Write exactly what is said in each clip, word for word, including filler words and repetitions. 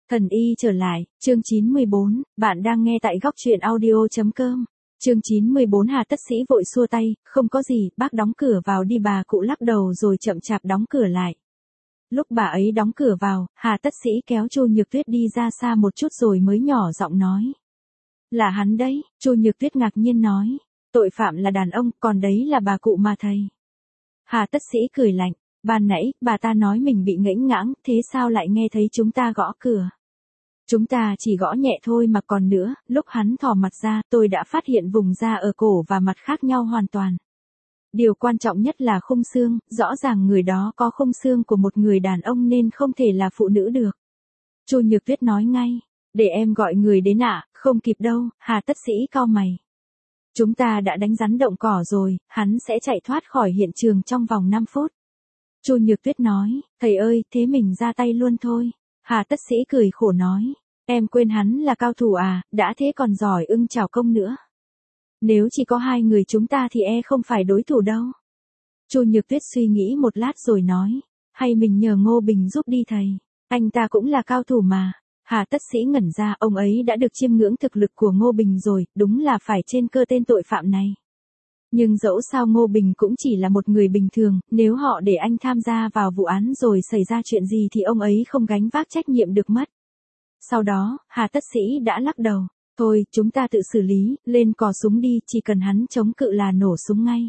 Thần y trở lại, chương chín mươi bốn, bạn đang nghe tại góc truyện audio.com. Chương chín mươi bốn Hà Tất Sĩ vội xua tay, không có gì, bác đóng cửa vào đi. Bà cụ lắc đầu rồi chậm chạp đóng cửa lại. Lúc bà ấy đóng cửa vào, Hà Tất Sĩ kéo Chu Nhược Tuyết đi ra xa một chút rồi mới nhỏ giọng nói. Là hắn đấy, Chu Nhược Tuyết ngạc nhiên nói. Tội phạm là đàn ông, còn đấy là bà cụ mà thầy. Hà Tất Sĩ cười lạnh, ban nãy, bà ta nói mình bị ngẫnh ngãng, thế sao lại nghe thấy chúng ta gõ cửa? Chúng ta chỉ gõ nhẹ thôi mà còn nữa, lúc hắn thò mặt ra, tôi đã phát hiện vùng da ở cổ và mặt khác nhau hoàn toàn. Điều quan trọng nhất là khung xương, rõ ràng người đó có khung xương của một người đàn ông nên không thể là phụ nữ được. Chu Nhược Tuyết nói ngay, để em gọi người đến ạ, à, không kịp đâu. Hà Tất Sĩ cau mày. Chúng ta đã đánh rắn động cỏ rồi, hắn sẽ chạy thoát khỏi hiện trường trong vòng năm phút. Chu Nhược Tuyết nói, thầy ơi, thế mình ra tay luôn thôi. Hà Tất Sĩ cười khổ nói, em quên hắn là cao thủ à, đã thế còn giỏi ưng chảo công nữa. Nếu chỉ có hai người chúng ta thì e không phải đối thủ đâu. Chu Nhược Tuyết suy nghĩ một lát rồi nói, hay mình nhờ Ngô Bình giúp đi thầy, anh ta cũng là cao thủ mà. Hà Tất Sĩ ngẩn ra, ông ấy đã được chiêm ngưỡng thực lực của Ngô Bình rồi, đúng là phải trên cơ tên tội phạm này. Nhưng dẫu sao Ngô Bình cũng chỉ là một người bình thường, nếu họ để anh tham gia vào vụ án rồi xảy ra chuyện gì thì ông ấy không gánh vác trách nhiệm được mất. Sau đó, Hà Tất Sĩ đã lắc đầu, thôi, chúng ta tự xử lý, lên cò súng đi, chỉ cần hắn chống cự là nổ súng ngay.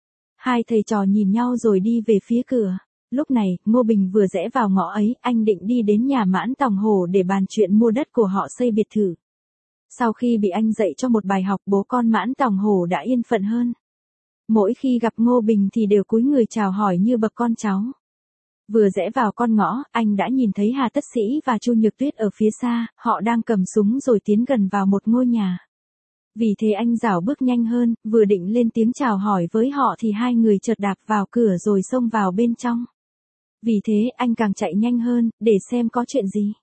Hai thầy trò nhìn nhau rồi đi về phía cửa. Lúc này, Ngô Bình vừa rẽ vào ngõ ấy, anh định đi đến nhà Mãn Tòng Hổ để bàn chuyện mua đất của họ xây biệt thự. Sau khi bị anh dạy cho một bài học, bố con Mãn Tòng Hổ đã yên phận hơn. Mỗi khi gặp Ngô Bình thì đều cúi người chào hỏi như bậc con cháu. Vừa rẽ vào con ngõ, anh đã nhìn thấy Hà Tất Sĩ và Chu Nhược Tuyết ở phía xa, họ đang cầm súng rồi tiến gần vào một ngôi nhà. Vì thế anh rảo bước nhanh hơn, vừa định lên tiếng chào hỏi với họ thì hai người chợt đạp vào cửa rồi xông vào bên trong. Vì thế anh càng chạy nhanh hơn, để xem có chuyện gì.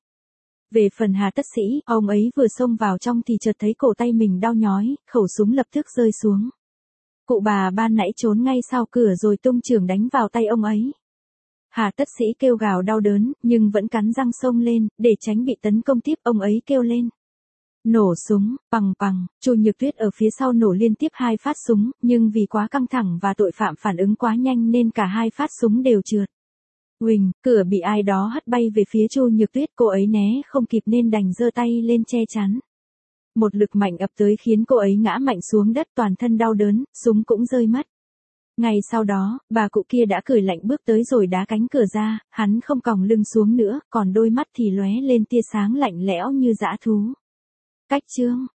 Về phần Hà Tất Sĩ, ông ấy vừa xông vào trong thì chợt thấy cổ tay mình đau nhói, khẩu súng lập tức rơi xuống. Cụ bà ban nãy trốn ngay sau cửa rồi tung chưởng đánh vào tay ông ấy. Hà Tất Sĩ kêu gào đau đớn, nhưng vẫn cắn răng xông lên, để tránh bị tấn công tiếp. Ông ấy kêu lên. Nổ súng, pằng pằng, Chu Nhược Tuyết ở phía sau nổ liên tiếp hai phát súng, nhưng vì quá căng thẳng và tội phạm phản ứng quá nhanh nên cả hai phát súng đều trượt. Huỳnh, cửa bị ai đó hất bay về phía Chu Nhược Tuyết, cô ấy né không kịp nên đành giơ tay lên che chắn. Một lực mạnh ập tới khiến cô ấy ngã mạnh xuống đất, toàn thân đau đớn, súng cũng rơi mất. Ngay sau đó, bà cụ kia đã cười lạnh bước tới rồi đá cánh cửa ra, hắn không còng lưng xuống nữa, còn đôi mắt thì lóe lên tia sáng lạnh lẽo như dã thú. Cách chương